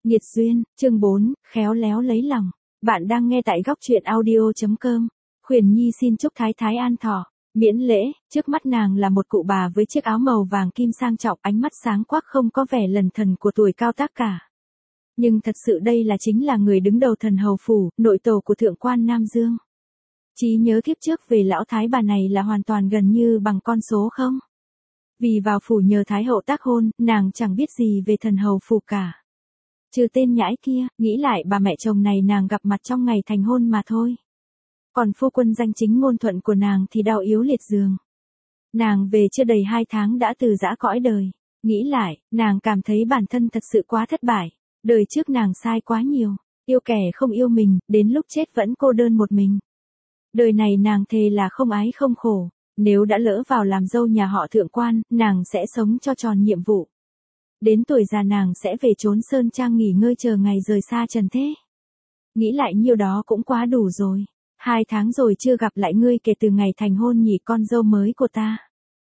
Nghiệt duyên, chương 4, khéo léo lấy lòng. Bạn đang nghe tại góc truyện audio.com. Khuyển Nhi xin chúc Thái Thái an thọ, miễn lễ. Trước mắt nàng là một cụ bà với chiếc áo màu vàng kim sang trọng, ánh mắt sáng quắc không có vẻ lần thần của tuổi cao tác cả. Nhưng thật sự đây là chính là người đứng đầu Thần Hầu Phủ, nội tổ của Thượng quan Nam Dương. Trí nhớ kiếp trước về lão thái bà này là hoàn toàn gần như bằng con số không? Vì vào phủ nhờ Thái Hậu tác hôn, nàng chẳng biết gì về Thần Hầu Phủ cả. Trừ tên nhãi kia, nghĩ lại bà mẹ chồng này nàng gặp mặt trong ngày thành hôn mà thôi. Còn phu quân danh chính ngôn thuận của nàng thì đau yếu liệt giường. Nàng về chưa đầy 2 tháng đã từ giã cõi đời. Nghĩ lại, nàng cảm thấy bản thân thật sự quá thất bại. Đời trước nàng sai quá nhiều, yêu kẻ không yêu mình, đến lúc chết vẫn cô đơn một mình. Đời này nàng thề là không ái không khổ. Nếu đã lỡ vào làm dâu nhà họ Thượng quan, nàng sẽ sống cho tròn nhiệm vụ. Đến tuổi già nàng sẽ về trốn sơn trang nghỉ ngơi chờ ngày rời xa trần thế. Nghĩ lại nhiêu đó cũng quá đủ rồi. 2 tháng rồi chưa gặp lại ngươi kể từ ngày thành hôn nhỉ con dâu mới của ta.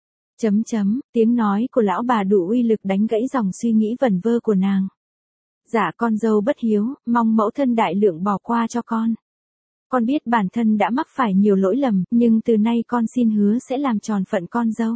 Tiếng nói của lão bà đủ uy lực đánh gãy dòng suy nghĩ vẩn vơ của nàng. Dạ con dâu bất hiếu, mong mẫu thân đại lượng bỏ qua cho con. Con biết bản thân đã mắc phải nhiều lỗi lầm, nhưng từ nay con xin hứa sẽ làm tròn phận con dâu.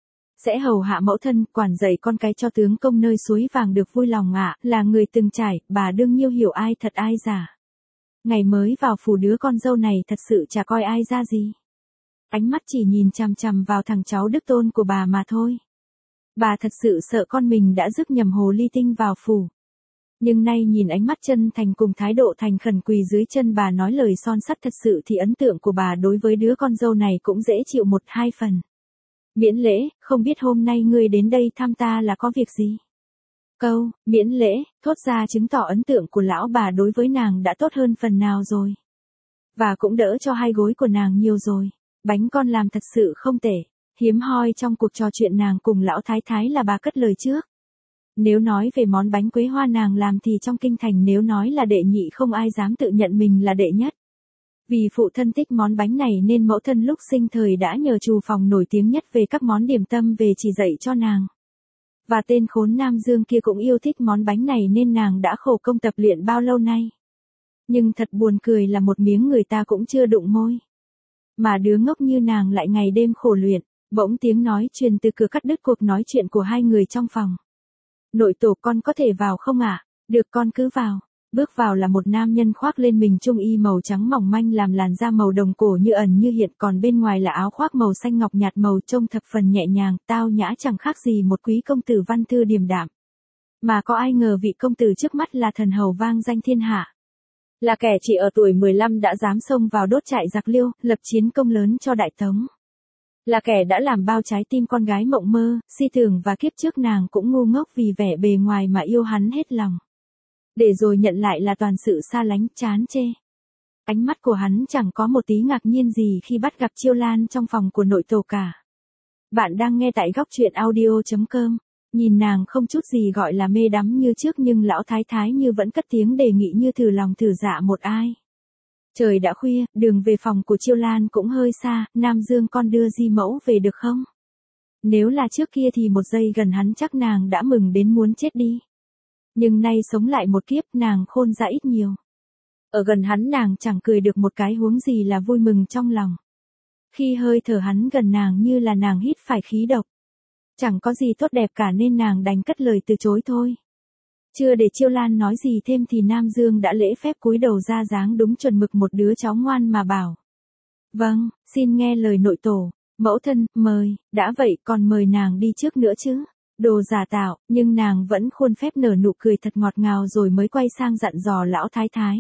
Sẽ hầu hạ mẫu thân, quản dạy con cái cho tướng công nơi suối vàng được vui lòng ạ, là người từng trải, bà đương nhiêu hiểu ai thật ai giả. Ngày mới vào phủ đứa con dâu này thật sự chả coi ai ra gì. Ánh mắt chỉ nhìn chằm chằm vào thằng cháu đích tôn của bà mà thôi. Bà thật sự sợ con mình đã rước nhầm hồ ly tinh vào phủ. Nhưng nay nhìn ánh mắt chân thành cùng thái độ thành khẩn quỳ dưới chân bà nói lời son sắt thật sự thì ấn tượng của bà đối với đứa con dâu này cũng dễ chịu 1-2 phần. Miễn lễ, không biết hôm nay ngươi đến đây thăm ta là có việc gì? Câu, miễn lễ, thốt ra chứng tỏ ấn tượng của lão bà đối với nàng đã tốt hơn phần nào rồi. Và cũng đỡ cho hai gối của nàng nhiều rồi. Bánh con làm thật sự không tệ. Hiếm hoi trong cuộc trò chuyện nàng cùng lão thái thái là bà cất lời trước. Nếu nói về món bánh quế hoa nàng làm thì trong kinh thành nếu nói là đệ nhị không ai dám tự nhận mình là đệ nhất. Vì phụ thân thích món bánh này nên mẫu thân lúc sinh thời đã nhờ trù phòng nổi tiếng nhất về các món điểm tâm về chỉ dạy cho nàng. Và tên khốn Nam Dương kia cũng yêu thích món bánh này nên nàng đã khổ công tập luyện bao lâu nay. Nhưng thật buồn cười là một miếng người ta cũng chưa đụng môi. Mà đứa ngốc như nàng lại ngày đêm khổ luyện, bỗng tiếng nói truyền từ cửa cắt đứt cuộc nói chuyện của hai người trong phòng. Nội tổ con có thể vào không ạ? Được con cứ vào. Bước vào là một nam nhân khoác lên mình trung y màu trắng mỏng manh làm làn da màu đồng cổ như ẩn như hiện, còn bên ngoài là áo khoác màu xanh ngọc nhạt màu trông thập phần nhẹ nhàng, tao nhã chẳng khác gì một quý công tử văn thư điềm đạm. Mà có ai ngờ vị công tử trước mắt là thần hầu vang danh thiên hạ. Là kẻ chỉ ở tuổi 15 đã dám xông vào đốt trại giặc Liêu, lập chiến công lớn cho Đại Tống. Là kẻ đã làm bao trái tim con gái mộng mơ, si tưởng và kiếp trước nàng cũng ngu ngốc vì vẻ bề ngoài mà yêu hắn hết lòng. Để rồi nhận lại là toàn sự xa lánh, chán chê. Ánh mắt của hắn chẳng có một tí ngạc nhiên gì khi bắt gặp Chiêu Lan trong phòng của nội tổ cả. Bạn đang nghe tại góc truyện audio.com. Nhìn nàng không chút gì gọi là mê đắm như trước nhưng lão thái thái như vẫn cất tiếng đề nghị như thử lòng thử dạ một ai. Trời đã khuya, đường về phòng của Chiêu Lan cũng hơi xa, Nam Dương con đưa di mẫu về được không? Nếu là trước kia thì một giây gần hắn chắc nàng đã mừng đến muốn chết đi. Nhưng nay sống lại một kiếp nàng khôn ra ít nhiều. Ở gần hắn nàng chẳng cười được một cái huống gì là vui mừng trong lòng. Khi hơi thở hắn gần nàng như là nàng hít phải khí độc. Chẳng có gì tốt đẹp cả nên nàng đành cất lời từ chối thôi. Chưa để Chiêu Lan nói gì thêm thì Nam Dương đã lễ phép cúi đầu ra dáng đúng chuẩn mực một đứa cháu ngoan mà bảo. Vâng, xin nghe lời nội tổ, mẫu thân, mời, đã vậy còn mời nàng đi trước nữa chứ. Đồ giả tạo, nhưng nàng vẫn khuôn phép nở nụ cười thật ngọt ngào rồi mới quay sang dặn dò lão thái thái.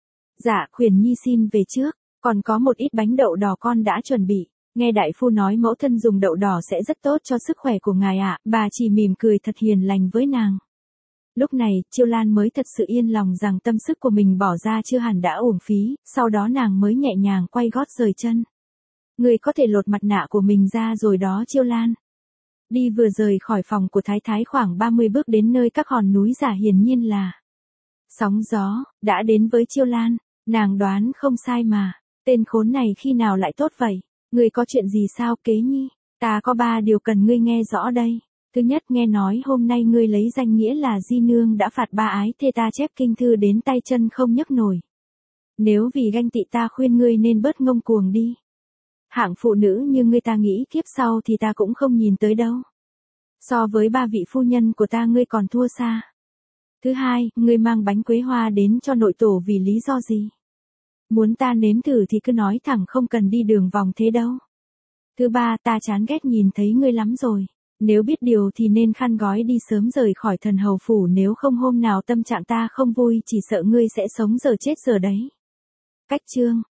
Dạ, Khuyển Nhi xin về trước, còn có một ít bánh đậu đỏ con đã chuẩn bị. Nghe đại phu nói mẫu thân dùng đậu đỏ sẽ rất tốt cho sức khỏe của ngài ạ, bà chỉ mỉm cười thật hiền lành với nàng. Lúc này, Chiêu Lan mới thật sự yên lòng rằng tâm sức của mình bỏ ra chưa hẳn đã uổng phí, sau đó nàng mới nhẹ nhàng quay gót rời chân. Người có thể lột mặt nạ của mình ra rồi đó Chiêu Lan. Đi vừa rời khỏi phòng của thái thái khoảng 30 bước đến nơi các hòn núi giả hiển nhiên là sóng gió, đã đến với Chiêu Lan, nàng đoán không sai mà, tên khốn này khi nào lại tốt vậy, ngươi có chuyện gì sao Kế Nhi, ta có 3 điều cần ngươi nghe rõ đây. Thứ nhất, nghe nói hôm nay ngươi lấy danh nghĩa là di nương đã phạt ba ái thê ta chép kinh thư đến tay chân không nhấc nổi. Nếu vì ganh tị ta khuyên ngươi nên bớt ngông cuồng đi. Hạng phụ nữ như ngươi ta nghĩ kiếp sau thì ta cũng không nhìn tới đâu. So với ba vị phu nhân của ta ngươi còn thua xa. Thứ hai, ngươi mang bánh quế hoa đến cho nội tổ vì lý do gì? Muốn ta nếm thử thì cứ nói thẳng không cần đi đường vòng thế đâu. Thứ ba, ta chán ghét nhìn thấy ngươi lắm rồi. Nếu biết điều thì nên khăn gói đi sớm rời khỏi Thần Hầu Phủ, nếu không hôm nào tâm trạng ta không vui chỉ sợ ngươi sẽ sống giờ chết giờ đấy. Cách chương